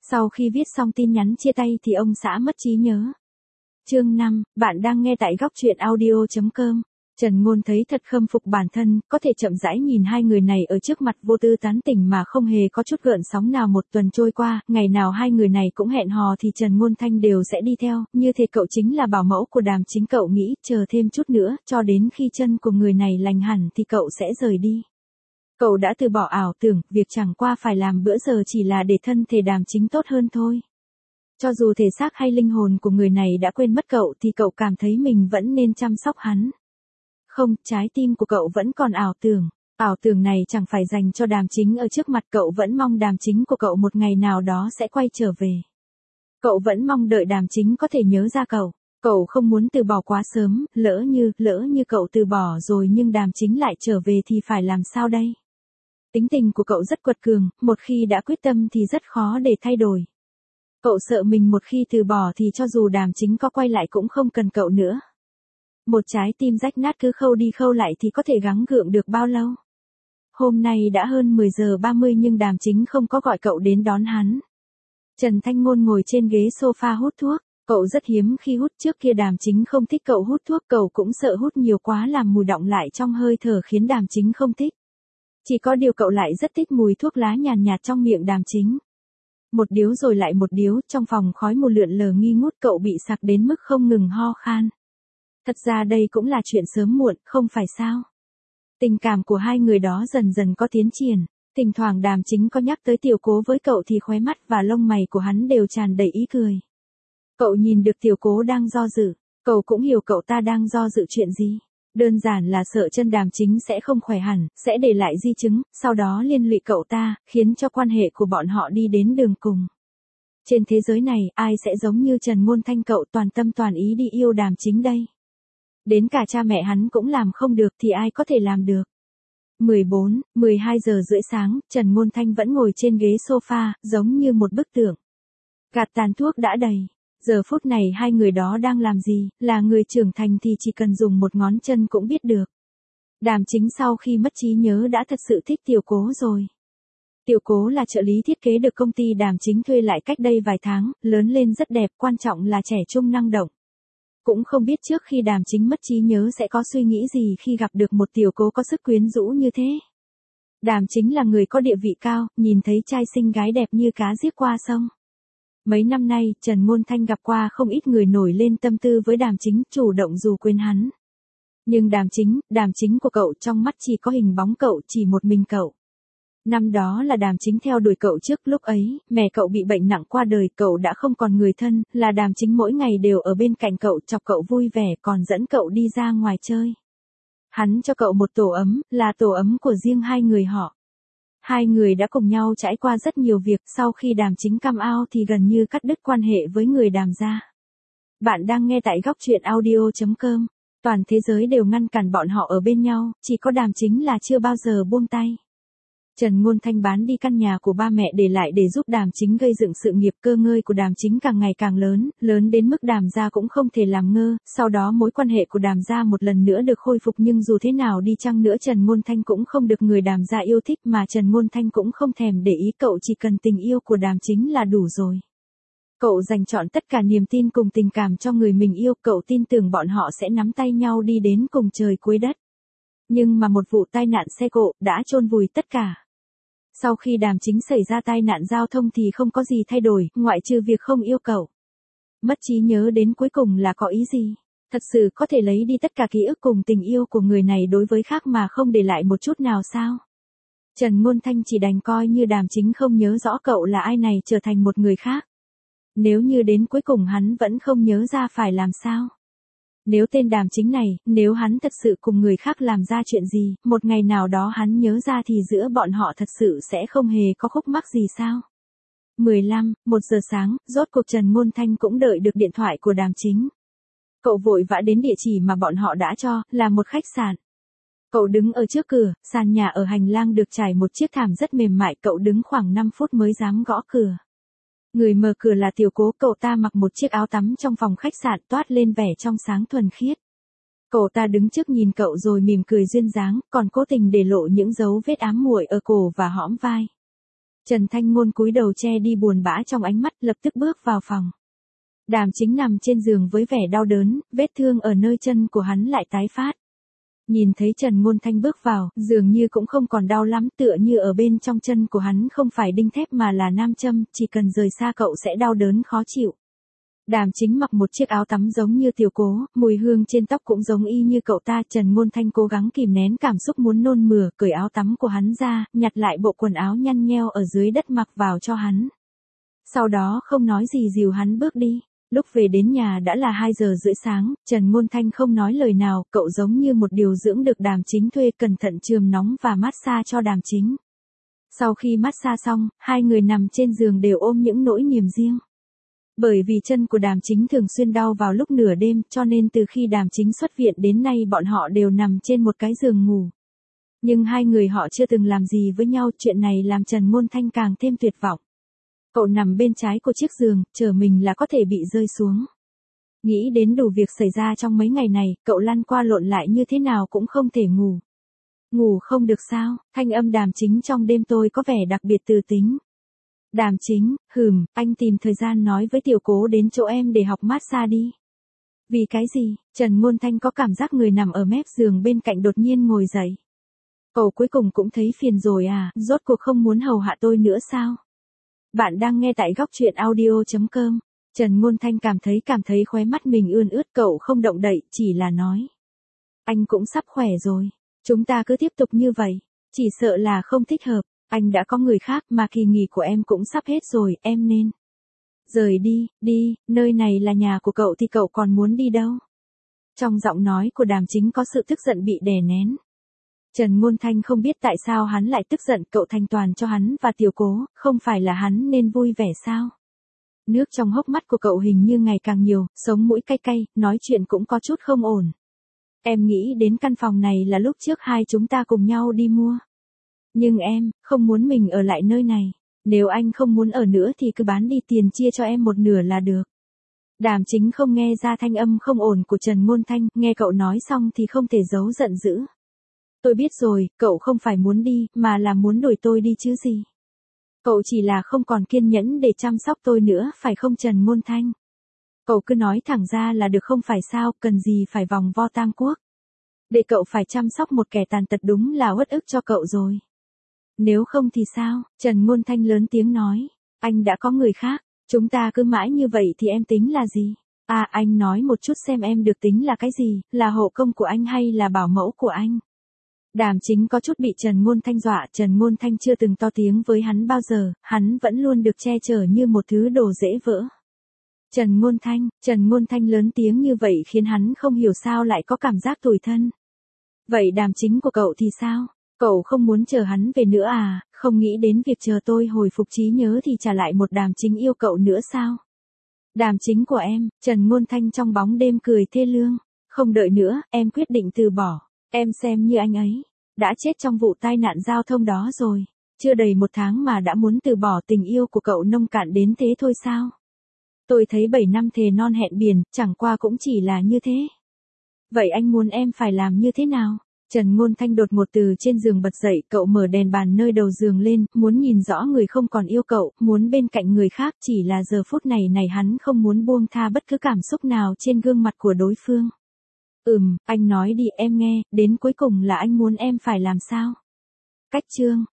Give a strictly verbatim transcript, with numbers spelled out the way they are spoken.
Sau khi viết xong tin nhắn chia tay thì ông xã mất trí nhớ. Chương năm, bạn đang nghe tại góc truyện audio chấm com. Trần Ngôn thấy thật khâm phục bản thân, có thể chậm rãi nhìn hai người này ở trước mặt vô tư tán tỉnh mà không hề có chút gợn sóng nào. Một tuần trôi qua, ngày nào hai người này cũng hẹn hò thì Trần Ngôn Thanh đều sẽ đi theo, như thể cậu chính là bảo mẫu của Đàm Chính. Cậu nghĩ chờ thêm chút nữa, cho đến khi chân của người này lành hẳn thì cậu sẽ rời đi. Cậu đã từ bỏ ảo tưởng, việc chẳng qua phải làm bữa giờ chỉ là để thân thể Đàm Chính tốt hơn thôi. Cho dù thể xác hay linh hồn của người này đã quên mất cậu thì cậu cảm thấy mình vẫn nên chăm sóc hắn. Không, trái tim của cậu vẫn còn ảo tưởng. Ảo tưởng này chẳng phải dành cho Đàm Chính ở trước mặt, cậu vẫn mong Đàm Chính của cậu một ngày nào đó sẽ quay trở về. Cậu vẫn mong đợi Đàm Chính có thể nhớ ra cậu. Cậu không muốn từ bỏ quá sớm, lỡ như, lỡ như cậu từ bỏ rồi nhưng Đàm Chính lại trở về thì phải làm sao đây? Tính tình của cậu rất quật cường, một khi đã quyết tâm thì rất khó để thay đổi. Cậu sợ mình một khi từ bỏ thì cho dù Đàm Chính có quay lại cũng không cần cậu nữa. Một trái tim rách nát cứ khâu đi khâu lại thì có thể gắng gượng được bao lâu? Hôm nay đã hơn mười giờ ba mươi nhưng Đàm Chính không có gọi cậu đến đón hắn. Trần Thanh Ngôn ngồi trên ghế sofa hút thuốc. Cậu rất hiếm khi hút, trước kia Đàm Chính không thích cậu hút thuốc, cậu cũng sợ hút nhiều quá làm mùi đọng lại trong hơi thở khiến Đàm Chính không thích. Chỉ có điều cậu lại rất thích mùi thuốc lá nhàn nhạt, nhạt trong miệng Đàm Chính. Một điếu rồi lại một điếu, trong phòng khói mù lượn lờ nghi ngút, cậu bị sặc đến mức không ngừng ho khan. Thật ra đây cũng là chuyện sớm muộn, không phải sao? Tình cảm của hai người đó dần dần có tiến triển. Thỉnh thoảng Đàm Chính có nhắc tới Tiểu Cố với cậu thì khóe mắt và lông mày của hắn đều tràn đầy ý cười. Cậu nhìn được Tiểu Cố đang do dự, cậu cũng hiểu cậu ta đang do dự chuyện gì. Đơn giản là sợ chân Đàm Chính sẽ không khỏe hẳn, sẽ để lại di chứng, sau đó liên lụy cậu ta, khiến cho quan hệ của bọn họ đi đến đường cùng. Trên thế giới này, ai sẽ giống như Trần Ngôn Thanh cậu toàn tâm toàn ý đi yêu Đàm Chính đây? Đến cả cha mẹ hắn cũng làm không được thì ai có thể làm được? mười bốn, mười hai giờ rưỡi sáng, Trần Ngôn Thanh vẫn ngồi trên ghế sofa, giống như một bức tượng. Gạt tàn thuốc đã đầy. Giờ phút này hai người đó đang làm gì, là người trưởng thành thì chỉ cần dùng một ngón chân cũng biết được. Đàm Chính sau khi mất trí nhớ đã thật sự thích Tiểu Cố rồi. Tiểu Cố là trợ lý thiết kế được công ty Đàm Chính thuê lại cách đây vài tháng, lớn lên rất đẹp, quan trọng là trẻ trung năng động. Cũng không biết trước khi Đàm Chính mất trí nhớ sẽ có suy nghĩ gì khi gặp được một Tiểu Cố có sức quyến rũ như thế. Đàm Chính là người có địa vị cao, nhìn thấy trai xinh gái đẹp như cá giết qua sông. Mấy năm nay, Trần Ngôn Thanh gặp qua không ít người nổi lên tâm tư với Đàm Chính, chủ động dù quên hắn. Nhưng Đàm Chính, Đàm Chính của cậu trong mắt chỉ có hình bóng cậu, chỉ một mình cậu. Năm đó là Đàm Chính theo đuổi cậu trước, lúc ấy, mẹ cậu bị bệnh nặng qua đời, cậu đã không còn người thân, là Đàm Chính mỗi ngày đều ở bên cạnh cậu, chọc cậu vui vẻ, còn dẫn cậu đi ra ngoài chơi. Hắn cho cậu một tổ ấm, là tổ ấm của riêng hai người họ. Hai người đã cùng nhau trải qua rất nhiều việc, sau khi Đàm Chính come out thì gần như cắt đứt quan hệ với người Đàm gia. Bạn đang nghe tại góc truyện audio chấm com. Toàn thế giới đều ngăn cản bọn họ ở bên nhau, chỉ có Đàm Chính là chưa bao giờ buông tay. Trần Ngôn Thanh bán đi căn nhà của ba mẹ để lại để giúp Đàm Chính gây dựng sự nghiệp, cơ ngơi của Đàm Chính càng ngày càng lớn, lớn đến mức Đàm gia cũng không thể làm ngơ, sau đó mối quan hệ của Đàm gia một lần nữa được khôi phục, nhưng dù thế nào đi chăng nữa Trần Ngôn Thanh cũng không được người Đàm gia yêu thích, mà Trần Ngôn Thanh cũng không thèm để ý, cậu chỉ cần tình yêu của Đàm Chính là đủ rồi. Cậu dành trọn tất cả niềm tin cùng tình cảm cho người mình yêu, cậu tin tưởng bọn họ sẽ nắm tay nhau đi đến cùng trời cuối đất. Nhưng mà một vụ tai nạn xe cộ đã chôn vùi tất cả. Sau khi Đàm Chính xảy ra tai nạn giao thông thì không có gì thay đổi, ngoại trừ việc không yêu cậu. Mất trí nhớ đến cuối cùng là có ý gì? Thật sự có thể lấy đi tất cả ký ức cùng tình yêu của người này đối với khác mà không để lại một chút nào sao? Trần Ngôn Thanh chỉ đành coi như Đàm Chính không nhớ rõ cậu là ai này, trở thành một người khác. Nếu như đến cuối cùng hắn vẫn không nhớ ra phải làm sao? Nếu tên Đàm Chính này, nếu hắn thật sự cùng người khác làm ra chuyện gì, một ngày nào đó hắn nhớ ra thì giữa bọn họ thật sự sẽ không hề có khúc mắc gì sao? mười lăm, một giờ sáng, rốt cuộc Trần Ngôn Thanh cũng đợi được điện thoại của Đàm Chính. Cậu vội vã đến địa chỉ mà bọn họ đã cho, là một khách sạn. Cậu đứng ở trước cửa, sàn nhà ở hành lang được trải một chiếc thảm rất mềm mại, cậu đứng khoảng năm phút mới dám gõ cửa. Người mở cửa là Tiểu Cố, cậu ta mặc một chiếc áo tắm trong phòng khách sạn toát lên vẻ trong sáng thuần khiết. Cậu ta đứng trước nhìn cậu rồi mỉm cười duyên dáng, còn cố tình để lộ những dấu vết ám muội ở cổ và hõm vai. Trần Thanh Ngôn cúi đầu che đi buồn bã trong ánh mắt, lập tức bước vào phòng. Đàm Chính nằm trên giường với vẻ đau đớn, vết thương ở nơi chân của hắn lại tái phát. Nhìn thấy Trần Ngôn Thanh bước vào, dường như cũng không còn đau lắm, tựa như ở bên trong chân của hắn không phải đinh thép mà là nam châm, chỉ cần rời xa cậu sẽ đau đớn khó chịu. Đàm Chính mặc một chiếc áo tắm giống như Tiểu Cố, mùi hương trên tóc cũng giống y như cậu ta. Trần Ngôn Thanh cố gắng kìm nén cảm xúc muốn nôn mửa, cởi áo tắm của hắn ra, nhặt lại bộ quần áo nhăn nheo ở dưới đất mặc vào cho hắn. Sau đó không nói gì dìu hắn bước đi. Lúc về đến nhà đã là hai giờ rưỡi sáng, Trần Ngôn Thanh không nói lời nào, cậu giống như một điều dưỡng được Đàm Chính thuê, cẩn thận chườm nóng và massage cho Đàm Chính. Sau khi massage xong, hai người nằm trên giường đều ôm những nỗi niềm riêng. Bởi vì chân của Đàm Chính thường xuyên đau vào lúc nửa đêm, cho nên từ khi Đàm Chính xuất viện đến nay bọn họ đều nằm trên một cái giường ngủ. Nhưng hai người họ chưa từng làm gì với nhau, chuyện này làm Trần Ngôn Thanh càng thêm tuyệt vọng. Cậu nằm bên trái của chiếc giường, chờ mình là có thể bị rơi xuống. Nghĩ đến đủ việc xảy ra trong mấy ngày này, cậu lăn qua lộn lại như thế nào cũng không thể ngủ. Ngủ không được sao? Thanh âm Đàm Chính trong đêm tôi có vẻ đặc biệt từ tính. Đàm Chính, hừm, anh tìm thời gian nói với Tiểu Cố đến chỗ em để học massage đi. Vì cái gì? Trần Ngôn Thanh có cảm giác người nằm ở mép giường bên cạnh đột nhiên ngồi dậy. Cậu cuối cùng cũng thấy phiền rồi à, rốt cuộc không muốn hầu hạ tôi nữa sao? Bạn đang nghe tại góc truyện audio chấm com. Trần Ngôn Thanh cảm thấy cảm thấy khóe mắt mình ươn ướt, cậu không động đậy, chỉ là nói. Anh cũng sắp khỏe rồi. Chúng ta cứ tiếp tục như vậy. Chỉ sợ là không thích hợp. Anh đã có người khác mà kỳ nghỉ của em cũng sắp hết rồi, em nên. Rời đi, đi, nơi này là nhà của cậu thì cậu còn muốn đi đâu? Trong giọng nói của Đàm Chính có sự tức giận bị đè nén. Trần Ngôn Thanh không biết tại sao hắn lại tức giận, cậu thanh toàn cho hắn và Tiểu Cố, không phải là hắn nên vui vẻ sao? Nước trong hốc mắt của cậu hình như ngày càng nhiều, sống mũi cay cay, nói chuyện cũng có chút không ổn. Em nghĩ đến căn phòng này là lúc trước hai chúng ta cùng nhau đi mua. Nhưng em, không muốn mình ở lại nơi này. Nếu anh không muốn ở nữa thì cứ bán đi, tiền chia cho em một nửa là được. Đàm Chính không nghe ra thanh âm không ổn của Trần Ngôn Thanh, nghe cậu nói xong thì không thể giấu giận dữ. Tôi biết rồi, cậu không phải muốn đi, mà là muốn đuổi tôi đi chứ gì. Cậu chỉ là không còn kiên nhẫn để chăm sóc tôi nữa, phải không Trần Ngôn Thanh? Cậu cứ nói thẳng ra là được không phải sao, cần gì phải vòng vo tam quốc. Để cậu phải chăm sóc một kẻ tàn tật đúng là uất ức cho cậu rồi. Nếu không thì sao? Trần Ngôn Thanh lớn tiếng nói. Anh đã có người khác, chúng ta cứ mãi như vậy thì em tính là gì? À, anh nói một chút xem em được tính là cái gì, là hộ công của anh hay là bảo mẫu của anh? Đàm Chính có chút bị Trần Ngôn Thanh dọa, Trần Ngôn Thanh chưa từng to tiếng với hắn bao giờ, hắn vẫn luôn được che chở như một thứ đồ dễ vỡ. Trần Ngôn Thanh, Trần Ngôn Thanh lớn tiếng như vậy khiến hắn không hiểu sao lại có cảm giác tủi thân. Vậy Đàm Chính của cậu thì sao? Cậu không muốn chờ hắn về nữa à, không nghĩ đến việc chờ tôi hồi phục trí nhớ thì trả lại một Đàm Chính yêu cậu nữa sao? Đàm Chính của em, Trần Ngôn Thanh trong bóng đêm cười thê lương. Không đợi nữa, em quyết định từ bỏ. Em xem như anh ấy đã chết trong vụ tai nạn giao thông đó rồi. Chưa đầy một tháng mà đã muốn từ bỏ, tình yêu của cậu nông cạn đến thế thôi sao? Tôi thấy bảy năm thề non hẹn biển, chẳng qua cũng chỉ là như thế. Vậy anh muốn em phải làm như thế nào? Trần Ngôn Thanh đột ngột từ trên giường bật dậy, cậu mở đèn bàn nơi đầu giường lên, muốn nhìn rõ người không còn yêu cậu, muốn bên cạnh người khác, chỉ là giờ phút này này hắn không muốn buông tha bất cứ cảm xúc nào trên gương mặt của đối phương. Ừm, anh nói đi em nghe, đến cuối cùng là anh muốn em phải làm sao? Cách chương.